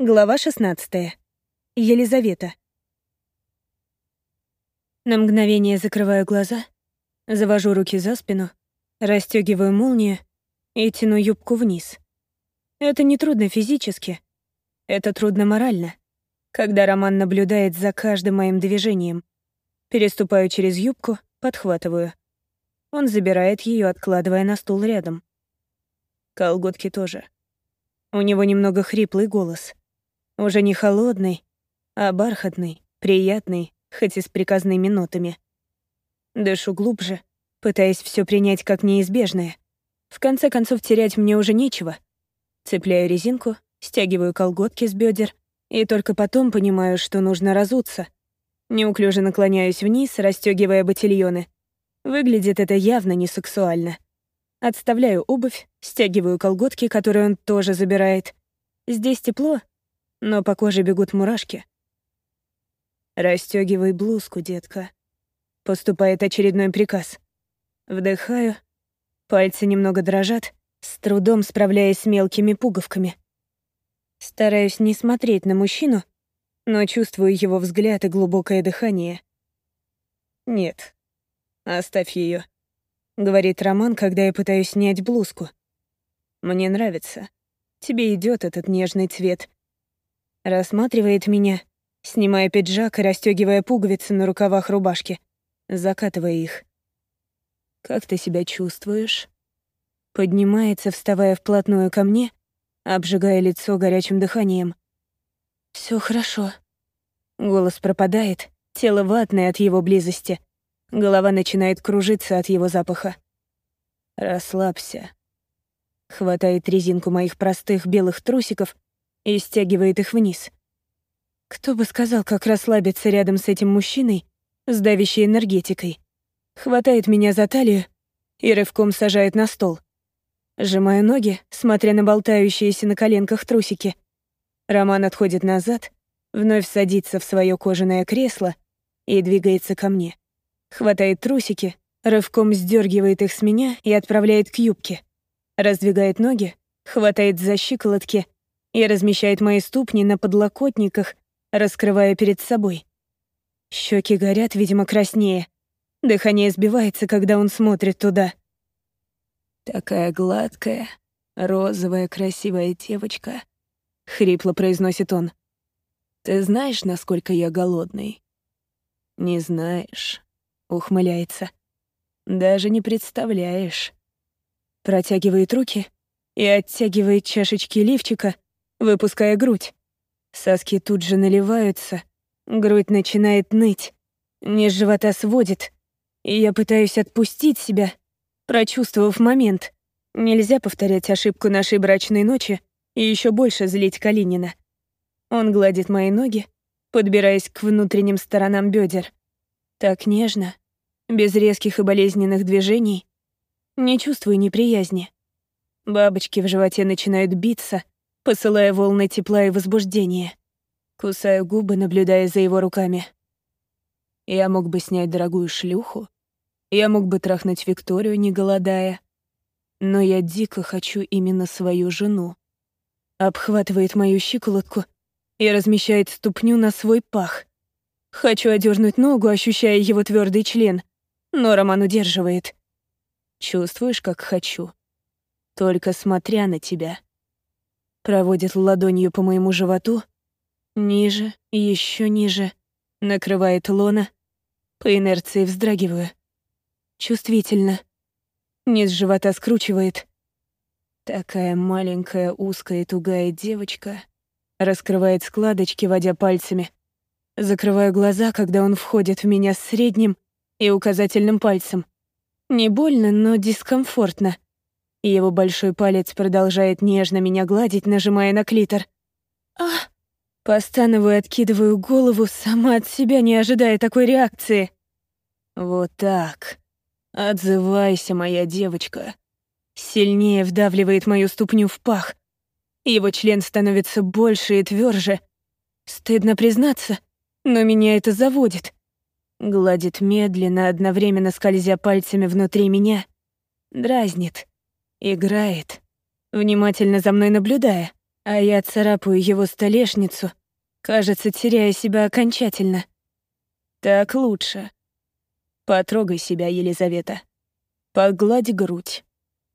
Глава 16. Елизавета. На мгновение закрываю глаза, завожу руки за спину, расстёгиваю молнию и тяну юбку вниз. Это не трудно физически, это трудно морально, когда Роман наблюдает за каждым моим движением. Переступаю через юбку, подхватываю. Он забирает её, откладывая на стул рядом. Колготки тоже. У него немного хриплый голос. Уже не холодный, а бархатный, приятный, хоть и с приказными нотами. Дышу глубже, пытаясь все принять как неизбежное. В конце концов, терять мне уже нечего. Цепляю резинку, стягиваю колготки с бедер, и только потом понимаю, что нужно разуться. Неуклюже наклоняюсь вниз, расстегивая ботильоны. Выглядит это явно не сексуально. Отставляю обувь, стягиваю колготки, которые он тоже забирает. Здесь тепло, но по коже бегут мурашки. «Расстёгивай блузку, детка». Поступает очередной приказ. Вдыхаю, пальцы немного дрожат, с трудом справляясь с мелкими пуговками. Стараюсь не смотреть на мужчину, но чувствую его взгляд и глубокое дыхание. «Нет, оставь её», — говорит Роман, когда я пытаюсь снять блузку. «Мне нравится. Тебе идёт этот нежный цвет». Рассматривает меня, снимая пиджак и расстёгивая пуговицы на рукавах рубашки, закатывая их. «Как ты себя чувствуешь?» Поднимается, вставая вплотную ко мне, обжигая лицо горячим дыханием. «Всё хорошо». Голос пропадает, тело ватное от его близости. Голова начинает кружиться от его запаха. «Расслабься». Хватает резинку моих простых белых трусиков и стягивает их вниз. Кто бы сказал, как расслабиться рядом с этим мужчиной, с давящей энергетикой. Хватает меня за талию и рывком сажает на стол. Сжимаю ноги, смотря на болтающиеся на коленках трусики. Роман отходит назад, вновь садится в своё кожаное кресло и двигается ко мне. Хватает трусики, рывком сдёргивает их с меня и отправляет к юбке. Раздвигает ноги, хватает за щиколотки и размещает мои ступни на подлокотниках, раскрывая перед собой. Щеки горят, видимо, краснее. Дыхание сбивается, когда он смотрит туда. «Такая гладкая, розовая, красивая девочка», — хрипло произносит он. «Ты знаешь, насколько я голодный?» «Не знаешь», — ухмыляется. «Даже не представляешь». Протягивает руки и оттягивает чашечки лифчика, выпуская грудь. Соски тут же наливаются, грудь начинает ныть, низ живота сводит, и я пытаюсь отпустить себя, прочувствовав момент. Нельзя повторять ошибку нашей брачной ночи и еще больше злить Калинина. Он гладит мои ноги, подбираясь к внутренним сторонам бедер. Так нежно, без резких и болезненных движений. Не чувствую неприязни. Бабочки в животе начинают биться, посылая волны тепла и возбуждения. Кусаю губы, наблюдая за его руками. Я мог бы снять дорогую шлюху. Я мог бы трахнуть Викторию, не голодая. Но я дико хочу именно свою жену. Обхватывает мою щиколотку и размещает ступню на свой пах. Хочу одернуть ногу, ощущая его твердый член, но Роман удерживает. Чувствуешь, как хочу? Только смотря на тебя. Проводит ладонью по моему животу, ниже, еще ниже, накрывает лона. По инерции вздрагиваю. Чувствительно. Низ живота скручивает. Такая маленькая, узкая и тугая девочка. Раскрывает складочки, водя пальцами. Закрываю глаза, когда он входит в меня с средним и указательным пальцем. Не больно, но дискомфортно. Его большой палец продолжает нежно меня гладить, нажимая на клитор. «Ах!» Постановую, откидываю голову, сама от себя не ожидая такой реакции. «Вот так. Отзывайся, моя девочка». Сильнее вдавливает мою ступню в пах. Его член становится больше и тверже. Стыдно признаться, но меня это заводит. Гладит медленно, одновременно скользя пальцами внутри меня. Дразнит. Играет, внимательно за мной наблюдая. А я царапаю его столешницу, кажется, теряя себя окончательно. Так лучше. Потрогай себя, Елизавета. Погладь грудь.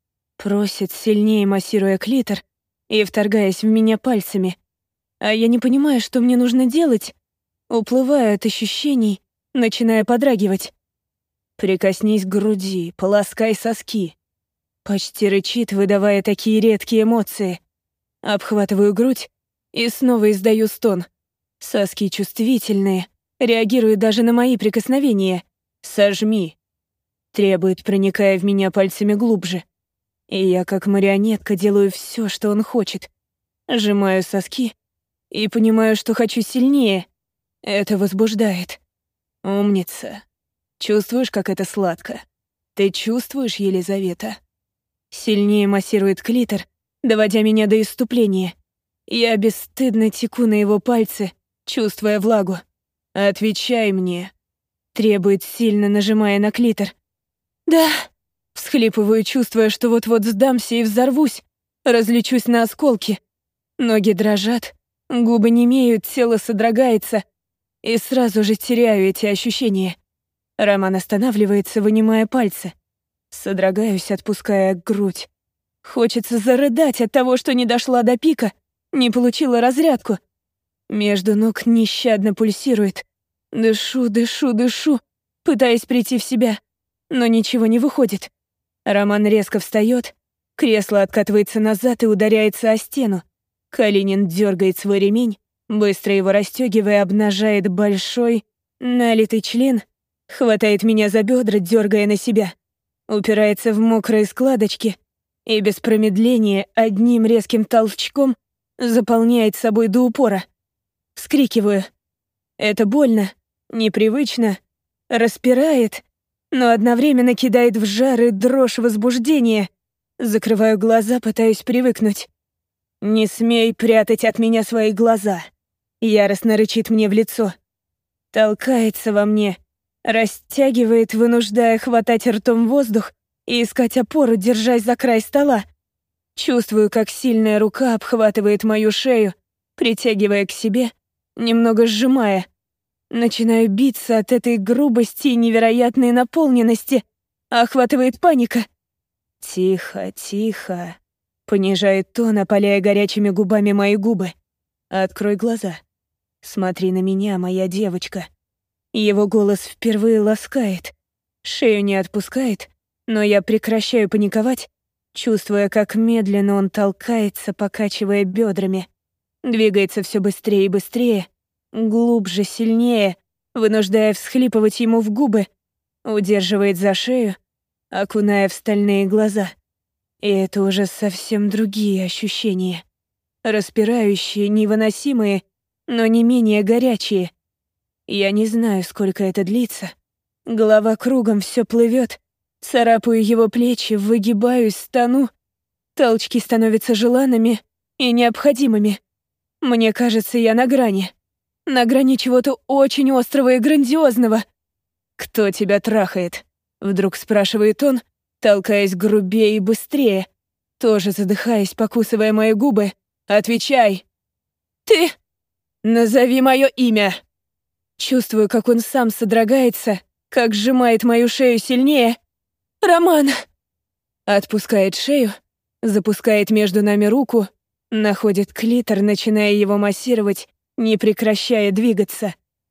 Просит, сильнее массируя клитор и вторгаясь в меня пальцами. А я не понимаю, что мне нужно делать. Уплываю от ощущений, начиная подрагивать. Прикоснись к груди, полоскай соски. Почти рычит, выдавая такие редкие эмоции. Обхватываю грудь и снова издаю стон. Соски чувствительные, реагируют даже на мои прикосновения. «Сожми», — требует, проникая в меня пальцами глубже. И я, как марионетка, делаю все, что он хочет. Сжимаю соски и понимаю, что хочу сильнее. Это возбуждает. Умница. Чувствуешь, как это сладко? Ты чувствуешь, Елизавета? Сильнее массирует клитор, доводя меня до исступления. Я бесстыдно теку на его пальцы, чувствуя влагу. «Отвечай мне», — требует, сильно нажимая на клитор. «Да», — всхлипываю, чувствуя, что вот-вот сдамся и взорвусь, разлечусь на осколки. Ноги дрожат, губы немеют, тело содрогается, и сразу же теряю эти ощущения. Роман останавливается, вынимая пальцы. Содрогаюсь, отпуская грудь. Хочется зарыдать от того, что не дошла до пика, не получила разрядку. Между ног нещадно пульсирует. Дышу, дышу, дышу, пытаясь прийти в себя, но ничего не выходит. Роман резко встает, кресло откатывается назад и ударяется о стену. Калинин дергает свой ремень, быстро его расстегивая, обнажает большой, налитый член, хватает меня за бедра, дергая на себя, упирается в мокрые складочки и без промедления одним резким толчком заполняет собой до упора. Вскрикиваю. Это больно, непривычно, распирает, но одновременно кидает в жар и дрожь возбуждения. Закрываю глаза, пытаюсь привыкнуть. «Не смей прятать от меня свои глаза», — яростно рычит мне в лицо. Толкается во мне, растягивает, вынуждая хватать ртом воздух и искать опору, держась за край стола. Чувствую, как сильная рука обхватывает мою шею, притягивая к себе, немного сжимая. Начинаю биться от этой грубости и невероятной наполненности. Охватывает паника. «Тихо, тихо», — понижает тон, опаляя горячими губами мои губы. «Открой глаза. Смотри на меня, моя девочка». Его голос впервые ласкает. Шею не отпускает, но я прекращаю паниковать, чувствуя, как медленно он толкается, покачивая бедрами. Двигается все быстрее и быстрее, глубже, сильнее, вынуждая всхлипывать ему в губы, удерживает за шею, окуная в стальные глаза. И это уже совсем другие ощущения. Распирающие, невыносимые, но не менее горячие. Я не знаю, сколько это длится. Голова кругом, все плывет. Царапаю его плечи, выгибаюсь, стану. Толчки становятся желанными и необходимыми. Мне кажется, я на грани. На грани чего-то очень острого и грандиозного. «Кто тебя трахает?» — вдруг спрашивает он, толкаясь грубее и быстрее, тоже задыхаясь, покусывая мои губы. «Отвечай!» «Ты! Назови мое имя!» Чувствую, как он сам содрогается, как сжимает мою шею сильнее. «Роман!» Отпускает шею, запускает между нами руку, находит клитор, начиная его массировать, не прекращая двигаться.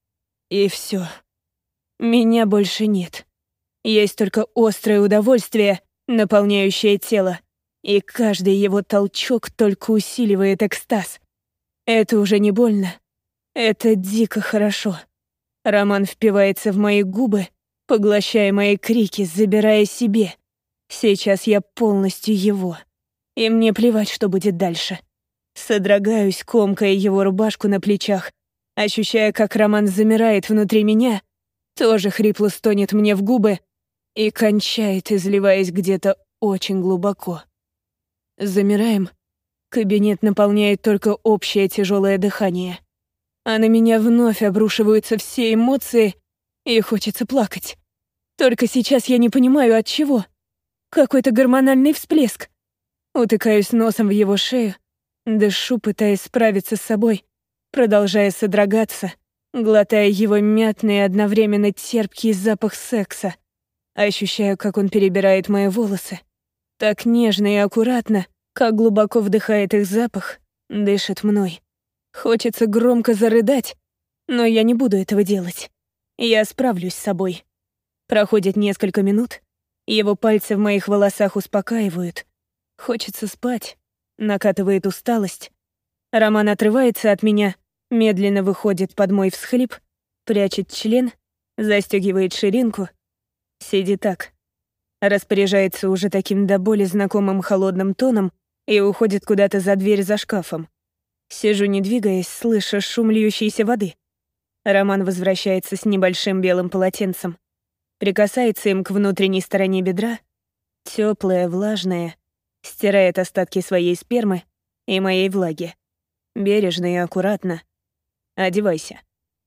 И все. Меня больше нет. Есть только острое удовольствие, наполняющее тело, и каждый его толчок только усиливает экстаз. Это уже не больно. Это дико хорошо. Роман впивается в мои губы, поглощая мои крики, забирая себе. Сейчас я полностью его. И мне плевать, что будет дальше. Содрогаюсь, комкая его рубашку на плечах, ощущая, как Роман замирает внутри меня, тоже хрипло стонет мне в губы и кончает, изливаясь где-то очень глубоко. Замираем. Кабинет наполняет только общее тяжелое дыхание. А на меня вновь обрушиваются все эмоции, и хочется плакать. Только сейчас я не понимаю, от чего. Какой-то гормональный всплеск. Утыкаюсь носом в его шею, Дышу, пытаясь справиться с собой, продолжая содрогаться, глотая его мятный и одновременно терпкий запах секса. Ощущаю, как он перебирает мои волосы. Так нежно и аккуратно, как глубоко вдыхает их запах, дышит мной. Хочется громко зарыдать, но я не буду этого делать. Я справлюсь с собой. Проходит несколько минут, его пальцы в моих волосах успокаивают. Хочется спать, накатывает усталость. Роман отрывается от меня, медленно выходит под мой всхлип, прячет член, застегивает ширинку. Сиди так. Распоряжается уже таким до боли знакомым холодным тоном и уходит куда-то за дверь за шкафом. Сижу, не двигаясь, слыша шум льющейся воды. Роман возвращается с небольшим белым полотенцем. Прикасается им к внутренней стороне бедра, теплая, влажная, стирает остатки своей спермы и моей влаги. Бережно и аккуратно. Одевайся.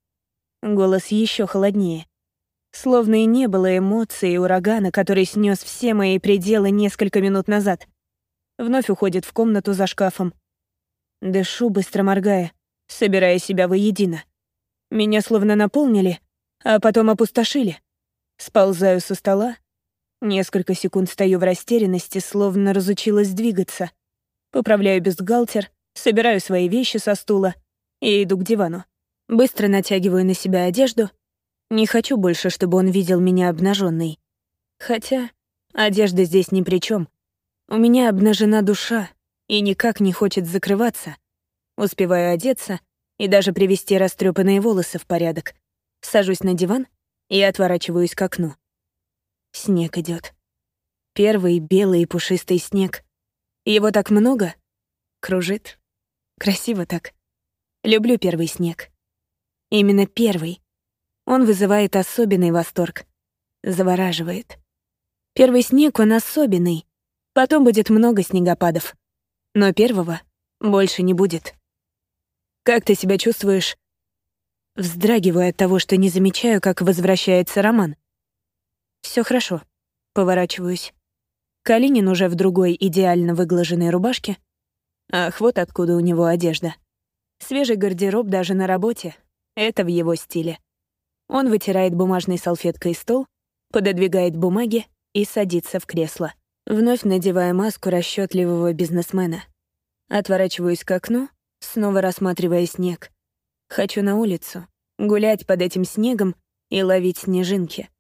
Голос еще холоднее. Словно и не было эмоций и урагана, который снес все мои пределы несколько минут назад. Вновь уходит в комнату за шкафом. Дышу, быстро моргая, собирая себя воедино. Меня словно наполнили, а потом опустошили. Сползаю со стола. Несколько секунд стою в растерянности, словно разучилась двигаться. Поправляю бюстгальтер, собираю свои вещи со стула и иду к дивану. Быстро натягиваю на себя одежду. Не хочу больше, чтобы он видел меня обнаженной. Хотя одежда здесь ни при чем. У меня обнажена душа и никак не хочет закрываться. Успеваю одеться и даже привести растрепанные волосы в порядок. Сажусь на диван и отворачиваюсь к окну. Снег идет. Первый белый и пушистый снег. Его так много. Кружит. Красиво так. Люблю первый снег. Именно первый. Он вызывает особенный восторг. Завораживает. Первый снег, он особенный. Потом будет много снегопадов. Но первого больше не будет. «Как ты себя чувствуешь?» Вздрагиваю от того, что не замечаю, как возвращается Роман. Все хорошо. Поворачиваюсь. Калинин уже в другой идеально выглаженной рубашке. Ах, вот откуда у него одежда. Свежий гардероб даже на работе. Это в его стиле. Он вытирает бумажной салфеткой стол, пододвигает бумаги и садится в кресло. Вновь надевая маску расчетливого бизнесмена. Отворачиваюсь к окну, снова рассматривая снег. Хочу на улицу, гулять под этим снегом и ловить снежинки.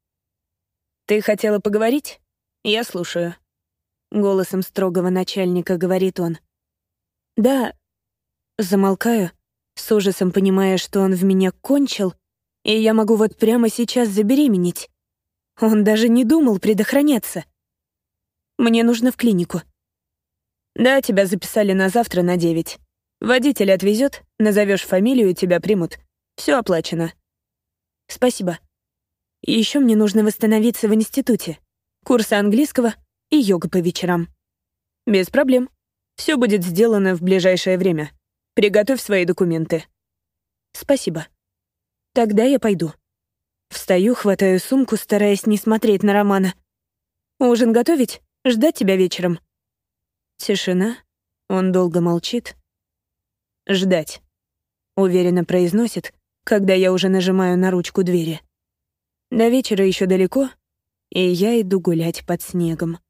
«Ты хотела поговорить? Я слушаю». Голосом строгого начальника говорит он. «Да». Замолкаю, с ужасом понимая, что он в меня кончил, и я могу вот прямо сейчас забеременеть. Он даже не думал предохраняться. Мне нужно в клинику. Да, тебя записали на завтра на 9. Водитель отвезет, назовешь фамилию, тебя примут. Все оплачено. Спасибо. И еще мне нужно восстановиться в институте. Курсы английского и йога по вечерам. Без проблем. Все будет сделано в ближайшее время. Приготовь свои документы. Спасибо. Тогда я пойду. Встаю, хватаю сумку, стараясь не смотреть на Романа. Ужин готовить? Ждать тебя вечером. Тишина. Он долго молчит. «Ждать», — уверенно произносит, когда я уже нажимаю на ручку двери. До вечера еще далеко, и я иду гулять под снегом.